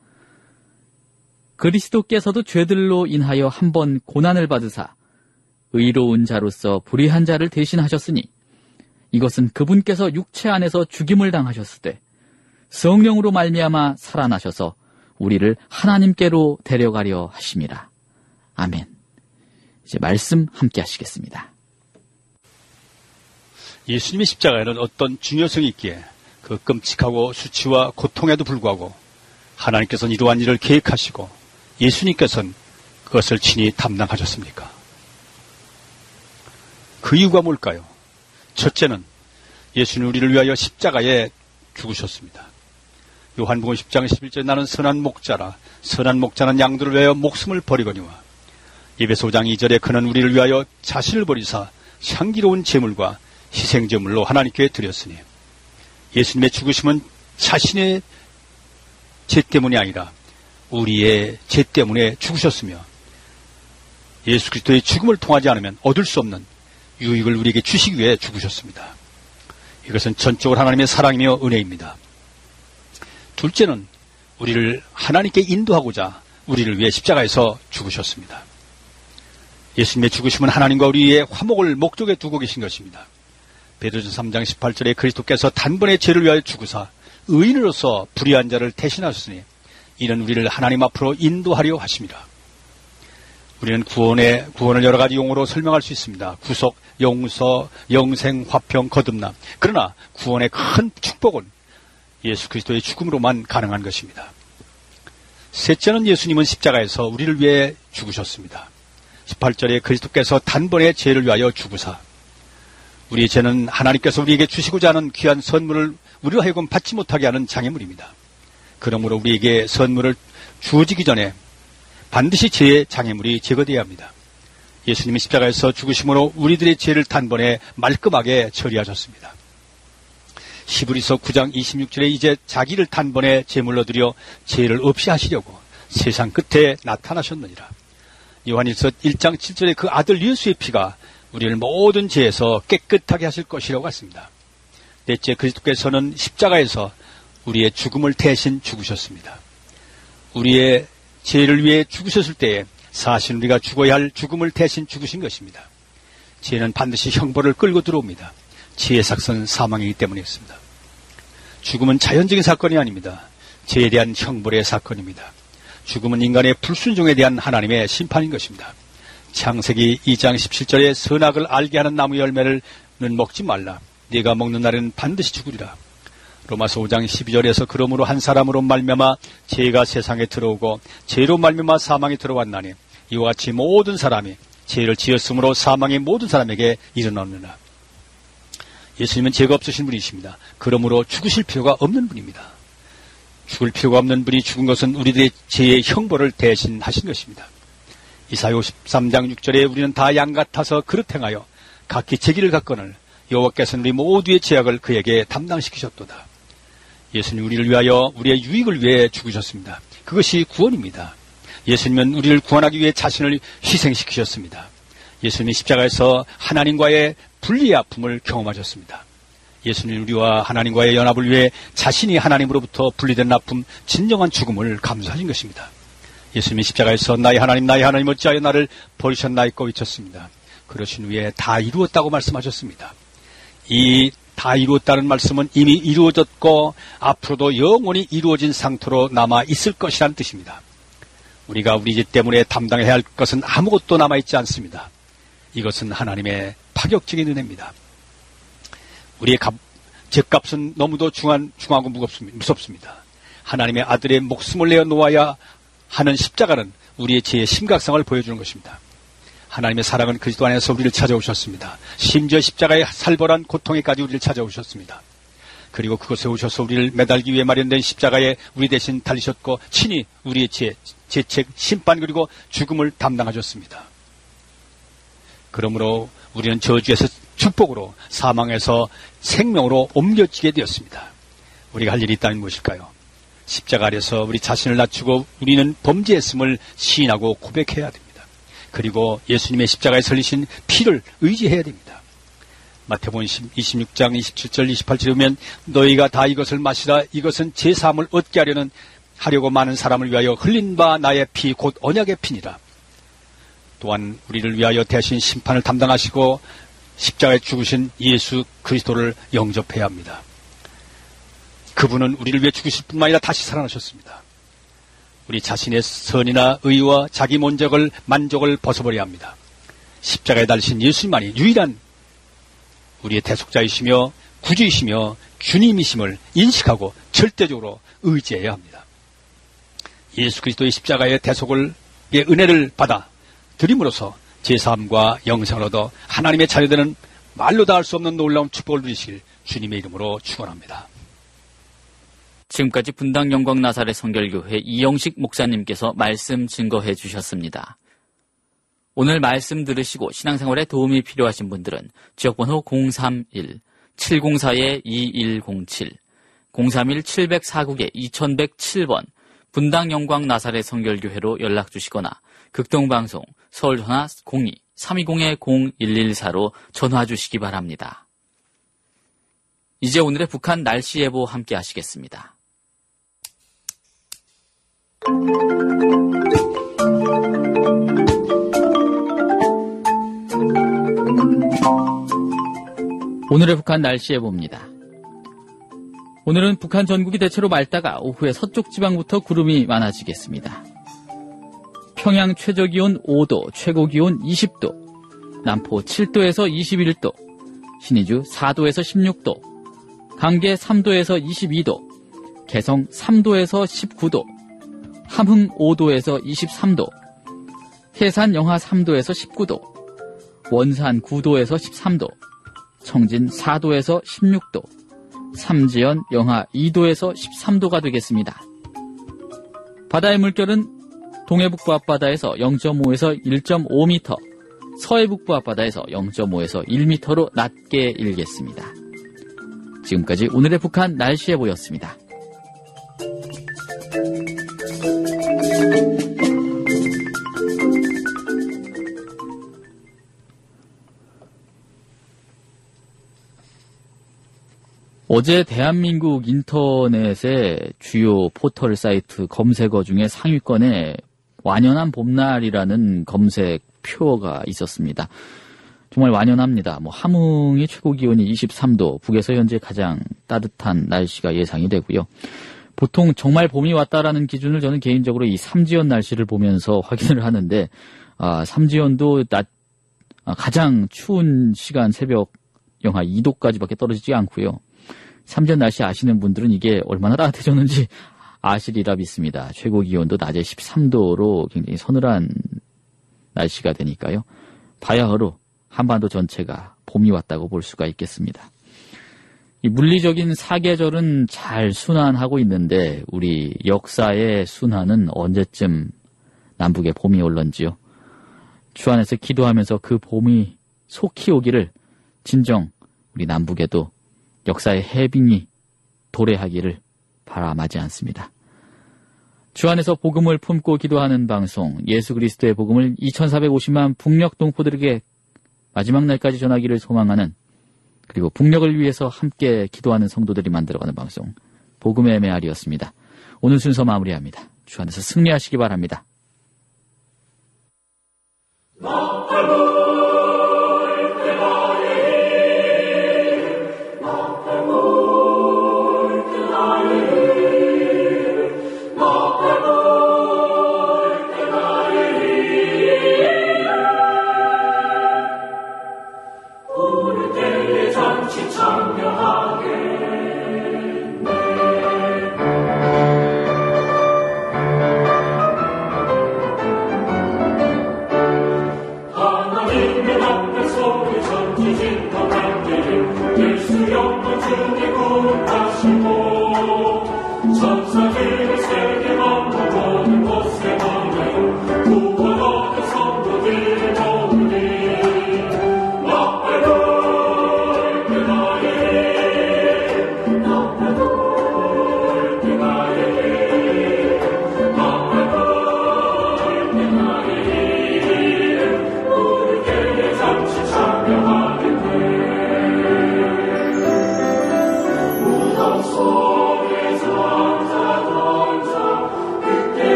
그리스도께서도 죄들로 인하여 한 번 고난을 받으사 의로운 자로서 불의한 자를 대신하셨으니 이것은 그분께서 육체 안에서 죽임을 당하셨을 때 성령으로 말미암아 살아나셔서 우리를 하나님께로 데려가려 하심이라. 아멘. 이제 말씀 함께 하시겠습니다. 예수님의 십자가에는 어떤 중요성이 있기에 그 끔찍하고 수치와 고통에도 불구하고 하나님께서는 이러한 일을 계획하시고 예수님께서는 그것을 친히 담당하셨습니까? 그 이유가 뭘까요? 첫째는 예수는 우리를 위하여 십자가에 죽으셨습니다. 요한복음 10장 11절에 나는 선한 목자라 선한 목자는 양들을 위하여 목숨을 버리거니와 에베소 5장 2절에 그는 우리를 위하여 자신을 버리사 향기로운 제물과 희생제물로 하나님께 드렸으니 예수님의 죽으심은 자신의 죄 때문이 아니라 우리의 죄 때문에 죽으셨으며 예수 그리스도의 죽음을 통하지 않으면 얻을 수 없는 유익을 우리에게 주시기 위해 죽으셨습니다. 이것은 전적으로 하나님의 사랑이며 은혜입니다. 둘째는 우리를 하나님께 인도하고자 우리를 위해 십자가에서 죽으셨습니다. 예수님의 죽으심은 하나님과 우리의 화목을 목적에 두고 계신 것입니다. 베드로전서 3장 18절에 그리스도께서 단번에 죄를 위하여 죽으사 의인으로서 불의한 자를 대신하셨으니 이는 우리를 하나님 앞으로 인도하려 하심이라. 우리는 구원을 여러 가지 용어로 설명할 수 있습니다. 구속, 용서, 영생, 화평, 거듭남. 그러나 구원의 큰 축복은 예수 그리스도의 죽음으로만 가능한 것입니다. 셋째는 예수님은 십자가에서 우리를 위해 죽으셨습니다. 18절에 그리스도께서 단번에 죄를 위하여 죽으사 우리의 죄는 하나님께서 우리에게 주시고자 하는 귀한 선물을 우리로 하여금 받지 못하게 하는 장애물입니다. 그러므로 우리에게 선물을 주어지기 전에 반드시 죄의 장애물이 제거되어야 합니다. 예수님이 십자가에서 죽으심으로 우리들의 죄를 단번에 말끔하게 처리하셨습니다. 히브리서 9장 26절에 이제 자기를 단번에 제물로 드려 죄를 없이 하시려고 세상 끝에 나타나셨느니라. 요한일서 1장 7절에 그 아들 예수의 피가 우리를 모든 죄에서 깨끗하게 하실 것이라고 했습니다. 넷째, 그리스도께서는 십자가에서 우리의 죽음을 대신 죽으셨습니다. 우리의 죄를 위해 죽으셨을 때에 사실 우리가 죽어야 할 죽음을 대신 죽으신 것입니다. 죄는 반드시 형벌을 끌고 들어옵니다. 죄의 삭선 사망이기 때문이었습니다. 죽음은 자연적인 사건이 아닙니다. 죄에 대한 형벌의 사건입니다. 죽음은 인간의 불순종에 대한 하나님의 심판인 것입니다. 창세기 2장 17절에 선악을 알게 하는 나무 열매는 먹지 말라. 네가 먹는 날에는 반드시 죽으리라. 로마서 5장 12절에서 그러므로 한 사람으로 말미암아 죄가 세상에 들어오고 죄로 말미암아 사망이 들어왔나니 이와 같이 모든 사람이 죄를 지었으므로 사망이 모든 사람에게 일어나느니라. 예수님은 죄가 없으신 분이십니다. 그러므로 죽으실 필요가 없는 분입니다. 죽을 필요가 없는 분이 죽은 것은 우리들의 죄의 형벌을 대신하신 것입니다. 이사야 53장 6절에 우리는 다 양 같아서 그릇 행하여 각기 제 길을 갔거늘 여호와께서는 우리 모두의 죄악을 그에게 담당시키셨도다. 예수님 우리를 위하여 우리의 유익을 위해 죽으셨습니다. 그것이 구원입니다. 예수님은 우리를 구원하기 위해 자신을 희생시키셨습니다. 예수님이 십자가에서 하나님과의 분리의 아픔을 경험하셨습니다. 예수님 우리와 하나님과의 연합을 위해 자신이 하나님으로부터 분리된 아픔, 진정한 죽음을 감수하신 것입니다. 예수님이 십자가에서 나의 하나님 어찌하여 나를 버리셨나이까 외쳤습니다. 그러신 후에 다 이루었다고 말씀하셨습니다. 이 다 이루었다는 말씀은 이미 이루어졌고 앞으로도 영원히 이루어진 상태로 남아 있을 것이라는 뜻입니다. 우리가 우리 죄 때문에 담당해야 할 것은 아무것도 남아있지 않습니다. 이것은 하나님의 파격적인 은혜입니다. 우리의 죄값은 너무도 중하고 무섭습니다. 하나님의 아들의 목숨을 내어 놓아야 하는 십자가는 우리의 죄의 심각성을 보여주는 것입니다. 하나님의 사랑은 그리스도 안에서 우리를 찾아오셨습니다. 심지어 십자가의 살벌한 고통에까지 우리를 찾아오셨습니다. 그리고 그곳에 오셔서 우리를 매달기 위해 마련된 십자가에 우리 대신 달리셨고 친히 우리의 죄책, 심판 그리고 죽음을 담당하셨습니다. 그러므로 우리는 저주에서 축복으로 사망에서 생명으로 옮겨지게 되었습니다. 우리가 할 일이 있다면 무엇일까요? 십자가 아래서 우리 자신을 낮추고 우리는 범죄했음을 시인하고 고백해야 됩니다. 그리고 예수님의 십자가에 설리신 피를 의지해야 됩니다. 마태복음 26장 27절 28절에 보면 너희가 다 이것을 마시라. 이것은 제3을 얻게 하려고 많은 사람을 위하여 흘린 바 나의 피 곧 언약의 피니라. 또한 우리를 위하여 대신 심판을 담당하시고 십자가에 죽으신 예수 그리스도를 영접해야 합니다. 그분은 우리를 위해 죽으실 뿐만 아니라 다시 살아나셨습니다. 우리 자신의 선이나 의와 자기 만족을 벗어버려야 합니다. 십자가에 달리신 예수님만이 유일한 우리의 대속자이시며 구주이시며 주님이심을 인식하고 절대적으로 의지해야 합니다. 예수 그리스도의 십자가의 대속의 은혜를 받아 드림으로써 제3과 영생을 얻어 하나님의 자녀되는 말로 다 할 수 없는 놀라운 축복을 누리시길 주님의 이름으로 축원합니다. 지금까지 분당 영광 나사렛 성결교회 이영식 목사님께서 말씀 증거해 주셨습니다. 오늘 말씀 들으시고 신앙생활에 도움이 필요하신 분들은 지역번호 031-704-2107, 031-704-2107번 분당 영광 나사렛 성결교회로 연락 주시거나 극동방송 서울전화 02-320-0114로 전화 주시기 바랍니다. 이제 오늘의 북한 날씨 예보 함께 하시겠습니다. 오늘의 북한 날씨 예보입니다. 오늘은 북한 전국이 대체로 맑다가 오후에 서쪽 지방부터 구름이 많아지겠습니다. 평양 최저기온 5도, 최고기온 20도, 남포 7도에서 21도, 신의주 4도에서 16도, 강계 3도에서 22도, 개성 3도에서 19도, 함흥 5도에서 23도, 해산 영하 3도에서 19도, 원산 9도에서 13도, 청진 4도에서 16도, 삼지연 영하 2도에서 13도가 되겠습니다. 바다의 물결은 동해북부 앞바다에서 0.5에서 1.5m, 서해북부 앞바다에서 0.5에서 1m로 낮게 일겠습니다. 지금까지 오늘의 북한 날씨 예보였습니다. 어제 대한민국 인터넷의 주요 포털 사이트 검색어 중에 상위권에 완연한 봄날이라는 검색표가 있었습니다. 정말 완연합니다. 함흥이 최고 기온이 23도, 북에서 현재 가장 따뜻한 날씨가 예상이 되고요. 보통 정말 봄이 왔다라는 기준을 저는 개인적으로 이 삼지연 날씨를 보면서 확인을 하는데, 삼지연도 가장 추운 시간 새벽 영하 2도까지밖에 떨어지지 않고요. 삼지연 날씨 아시는 분들은 이게 얼마나 따뜻해졌는지 아시리라 믿습니다. 최고 기온도 낮에 13도로 굉장히 서늘한 날씨가 되니까요. 바야흐로 한반도 전체가 봄이 왔다고 볼 수가 있겠습니다. 이 물리적인 사계절은 잘 순환하고 있는데 우리 역사의 순환은 언제쯤 남북에 봄이 올런지요. 주 안에서 기도하면서 그 봄이 속히 오기를 진정 우리 남북에도 역사의 해빙이 도래하기를 바라마지 않습니다. 주 안에서 복음을 품고 기도하는 방송, 예수 그리스도의 복음을 2450만 북녘 동포들에게 마지막 날까지 전하기를 소망하는, 그리고 북녘을 위해서 함께 기도하는 성도들이 만들어가는 방송, 복음의 메아리였습니다. 오늘 순서 마무리합니다. 주 안에서 승리하시기 바랍니다. 우리 때의 잔치참